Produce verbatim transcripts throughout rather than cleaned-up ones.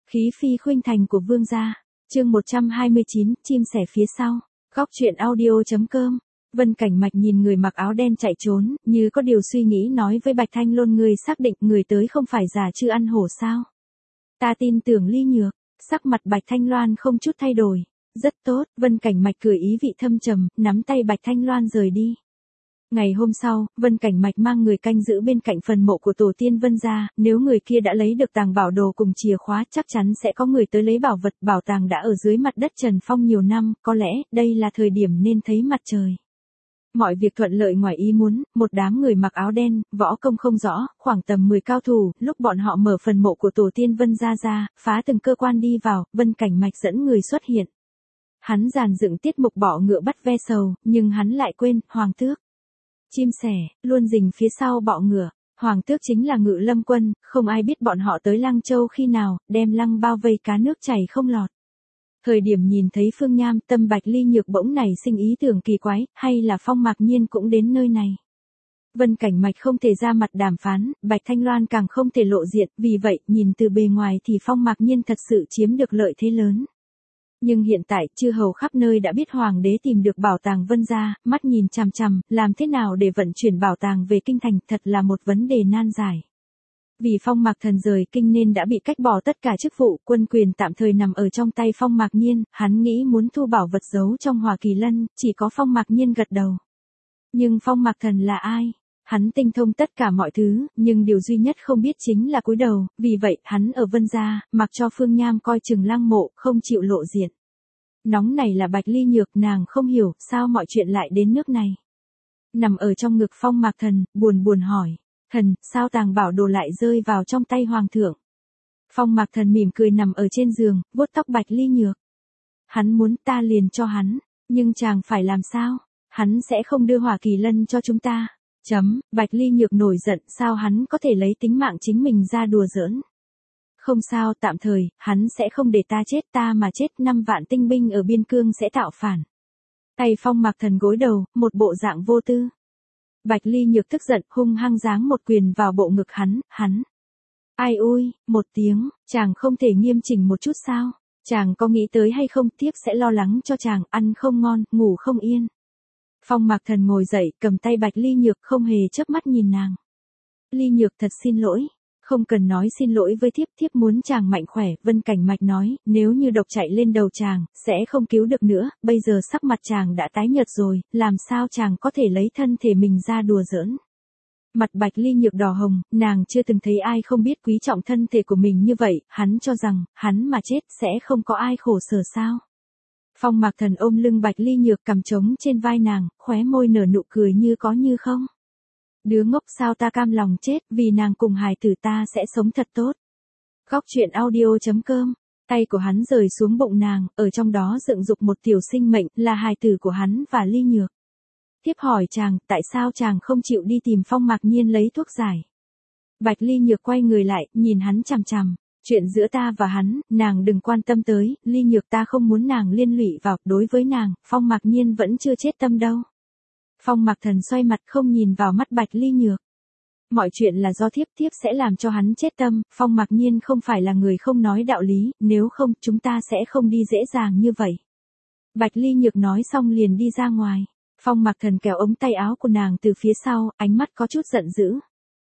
Khí phi khuynh thành của vương gia. Chương một trăm hai mươi chín, chim sẻ phía sau. Góc truyện audio.com. Vân Cảnh Mạch nhìn người mặc áo đen chạy trốn, như có điều suy nghĩ nói với Bạch Thanh Lôn, người xác định người tới không phải giả chư ăn hổ sao? Ta tin tưởng Ly Nhược. Sắc mặt Bạch Thanh Loan không chút thay đổi. Rất tốt, Vân Cảnh Mạch cười ý vị thâm trầm, nắm tay Bạch Thanh Loan rời đi. Ngày hôm sau, Vân Cảnh Mạch mang người canh giữ bên cạnh phần mộ của tổ tiên Vân gia, nếu người kia đã lấy được tàng bảo đồ cùng chìa khóa chắc chắn sẽ có người tới lấy bảo vật. Bảo tàng đã ở dưới mặt đất Trần Phong nhiều năm, có lẽ đây là thời điểm nên thấy mặt trời. Mọi việc thuận lợi ngoài ý muốn, một đám người mặc áo đen, võ công không rõ, khoảng tầm mười cao thủ, lúc bọn họ mở phần mộ của tổ tiên Vân gia ra, phá từng cơ quan đi vào, Vân Cảnh Mạch dẫn người xuất hiện. Hắn dàn dựng tiết mục bọ ngựa bắt ve sầu, nhưng hắn lại quên, Hoàng Tước. Chim sẻ, luôn rình phía sau bọ ngựa. Hoàng Tước chính là Ngự Lâm Quân, không ai biết bọn họ tới Lăng Châu khi nào, đem Lăng bao vây cá nước chảy không lọt. Thời điểm nhìn thấy Phương Nham, tâm Bạch Ly Nhược bỗng nảy sinh ý tưởng kỳ quái, hay là Phong Mạc Nhiên cũng đến nơi này. Vân Cảnh Mạch không thể ra mặt đàm phán, Bạch Thanh Loan càng không thể lộ diện, vì vậy, nhìn từ bề ngoài thì Phong Mạc Nhiên thật sự chiếm được lợi thế lớn. Nhưng hiện tại, chư hầu khắp nơi đã biết hoàng đế tìm được bảo tàng Vân gia, mắt nhìn chằm chằm, làm thế nào để vận chuyển bảo tàng về kinh thành, thật là một vấn đề nan giải. Vì Phong Mạc Thần rời kinh nên đã bị cách bỏ tất cả chức vụ, quân quyền tạm thời nằm ở trong tay Phong Mạc Nhiên, hắn nghĩ muốn thu bảo vật giấu trong Hỏa Kỳ Lân, chỉ có Phong Mạc Nhiên gật đầu. Nhưng Phong Mạc Thần là ai? Hắn tinh thông tất cả mọi thứ, nhưng điều duy nhất không biết chính là cúi đầu, vì vậy, hắn ở Vân gia, mặc cho Phương Nham coi chừng Lăng mộ, không chịu lộ diện. Nóng này là Bạch Ly Nhược, nàng không hiểu, sao mọi chuyện lại đến nước này. Nằm ở trong ngực Phong Mạc Thần, buồn buồn hỏi, thần, sao tàng bảo đồ lại rơi vào trong tay Hoàng thượng? Phong Mạc Thần mỉm cười nằm ở trên giường, vuốt tóc Bạch Ly Nhược. Hắn muốn ta liền cho hắn, nhưng chàng phải làm sao? Hắn sẽ không đưa Hỏa Kỳ Lân cho chúng ta. Chấm, Bạch Ly Nhược nổi giận, sao hắn có thể lấy tính mạng chính mình ra đùa giỡn. Không sao, tạm thời, hắn sẽ không để ta chết, ta mà chết năm vạn tinh binh ở biên cương sẽ tạo phản. Tay Phong Mạc Thần gối đầu, một bộ dạng vô tư. Bạch Ly Nhược tức giận, hung hăng giáng một quyền vào bộ ngực hắn, hắn. Ai ui, một tiếng, chàng không thể nghiêm chỉnh một chút sao? Chàng có nghĩ tới hay không, tiếp sẽ lo lắng cho chàng, ăn không ngon, ngủ không yên. Phong Mạc Thần ngồi dậy, cầm tay Bạch Ly Nhược, không hề chớp mắt nhìn nàng. Ly Nhược thật xin lỗi. Không cần nói xin lỗi với thiếp, thiếp muốn chàng mạnh khỏe. Vân Cảnh Mạch nói, nếu như độc chạy lên đầu chàng, sẽ không cứu được nữa, bây giờ sắc mặt chàng đã tái nhợt rồi, làm sao chàng có thể lấy thân thể mình ra đùa giỡn. Mặt Bạch Ly Nhược đỏ hồng, nàng chưa từng thấy ai không biết quý trọng thân thể của mình như vậy, hắn cho rằng, hắn mà chết sẽ không có ai khổ sở sao. Phong Mạc Thần ôm lưng Bạch Ly Nhược, cằm trống trên vai nàng, khóe môi nở nụ cười như có như không. Đứa ngốc, sao ta cam lòng chết, vì nàng cùng hài tử ta sẽ sống thật tốt. Góc truyện audio.com. Tay của hắn rời xuống bụng nàng, ở trong đó dựng dục một tiểu sinh mệnh, là hài tử của hắn và Ly Nhược. Tiếp hỏi chàng, tại sao chàng không chịu đi tìm Phong Mạc Nhiên lấy thuốc giải. Bạch Ly Nhược quay người lại, nhìn hắn chằm chằm. Chuyện giữa ta và hắn, nàng đừng quan tâm tới, Ly Nhược ta không muốn nàng liên lụy vào, đối với nàng, Phong Mạc Nhiên vẫn chưa chết tâm đâu. Phong Mạc Thần xoay mặt không nhìn vào mắt Bạch Ly Nhược. Mọi chuyện là do thiếp, thiếp sẽ làm cho hắn chết tâm, Phong Mạc Nhiên không phải là người không nói đạo lý, nếu không, chúng ta sẽ không đi dễ dàng như vậy. Bạch Ly Nhược nói xong liền đi ra ngoài. Phong Mạc Thần kéo ống tay áo của nàng từ phía sau, ánh mắt có chút giận dữ.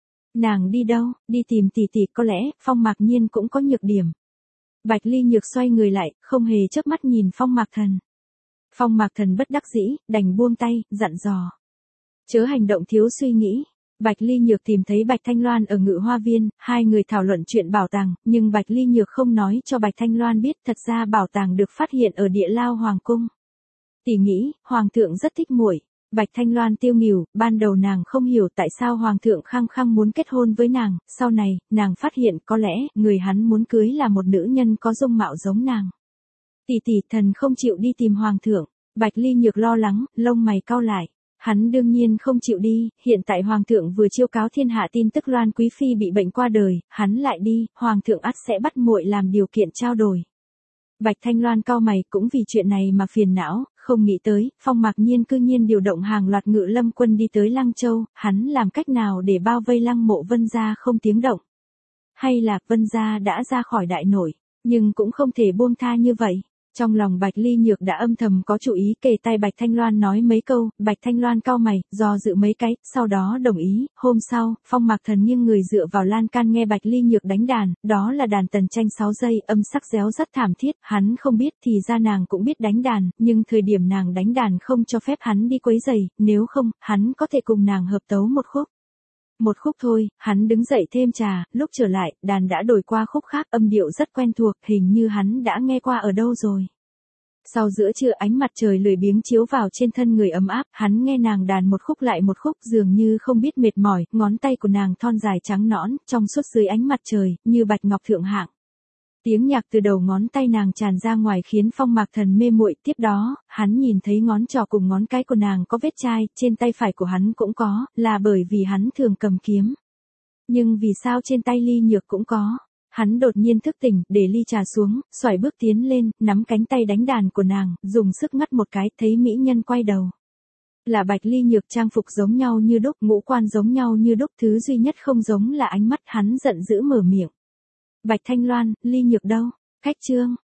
Nàng đi đâu, đi tìm tỷ tỷ, có lẽ, Phong Mạc Nhiên cũng có nhược điểm. Bạch Ly Nhược xoay người lại, không hề chớp mắt nhìn Phong Mạc Thần. Phong Mạc Thần bất đắc dĩ, đành buông tay, dặn dò. Chớ hành động thiếu suy nghĩ. Bạch Ly Nhược tìm thấy Bạch Thanh Loan ở Ngự Hoa Viên, hai người thảo luận chuyện bảo tàng, nhưng Bạch Ly Nhược không nói cho Bạch Thanh Loan biết, thật ra bảo tàng được phát hiện ở Địa Lao Hoàng cung. Tỷ nghĩ, Hoàng thượng rất thích muội. Bạch Thanh Loan tiêu nghỉu, ban đầu nàng không hiểu tại sao Hoàng thượng khăng khăng muốn kết hôn với nàng, sau này, nàng phát hiện có lẽ, người hắn muốn cưới là một nữ nhân có dung mạo giống nàng. Tỷ tỷ, thần không chịu đi tìm Hoàng thượng. Bạch Ly Nhược lo lắng, lông mày cau lại. Hắn đương nhiên không chịu đi, hiện tại Hoàng thượng vừa chiêu cáo thiên hạ tin tức Loan Quý Phi bị bệnh qua đời, hắn lại đi, Hoàng thượng ắt sẽ bắt muội làm điều kiện trao đổi. Bạch Thanh Loan cau mày, cũng vì chuyện này mà phiền não, không nghĩ tới, Phong Mạc Nhiên cư nhiên điều động hàng loạt Ngự Lâm quân đi tới Lăng Châu, hắn làm cách nào để bao vây Lăng mộ Vân gia không tiếng động? Hay là Vân gia đã ra khỏi đại nội? Nhưng cũng không thể buông tha như vậy. Trong lòng Bạch Ly Nhược đã âm thầm có chủ ý, kề tai Bạch Thanh Loan nói mấy câu, Bạch Thanh Loan cau mày, do dự mấy cái, sau đó đồng ý. Hôm sau, Phong Mạc Thần nghiêng người dựa vào lan can nghe Bạch Ly Nhược đánh đàn, đó là đàn tần tranh sáu giây, âm sắc réo rất thảm thiết, hắn không biết thì ra nàng cũng biết đánh đàn, nhưng thời điểm nàng đánh đàn không cho phép hắn đi quấy rầy, nếu không, hắn có thể cùng nàng hợp tấu một khúc. Một khúc thôi, hắn đứng dậy thêm trà, lúc trở lại, đàn đã đổi qua khúc khác, âm điệu rất quen thuộc, hình như hắn đã nghe qua ở đâu rồi. Sau giữa trưa ánh mặt trời lười biếng chiếu vào trên thân người ấm áp, hắn nghe nàng đàn một khúc lại một khúc dường như không biết mệt mỏi, ngón tay của nàng thon dài trắng nõn, trong suốt dưới ánh mặt trời, như bạch ngọc thượng hạng. Tiếng nhạc từ đầu ngón tay nàng tràn ra ngoài khiến Phong Mạc Thần mê muội, tiếp đó, hắn nhìn thấy ngón trỏ cùng ngón cái của nàng có vết chai, trên tay phải của hắn cũng có, là bởi vì hắn thường cầm kiếm. Nhưng vì sao trên tay Ly Nhược cũng có? Hắn đột nhiên thức tỉnh, để ly trà xuống, xoài bước tiến lên, nắm cánh tay đánh đàn của nàng, dùng sức ngắt một cái, thấy mỹ nhân quay đầu. Là Bạch Ly Nhược, trang phục giống nhau như đúc, ngũ quan giống nhau như đúc, thứ duy nhất không giống là ánh mắt. Hắn giận dữ mở miệng. Bạch Thanh Loan, Ly Nhược đâu? Khách trương.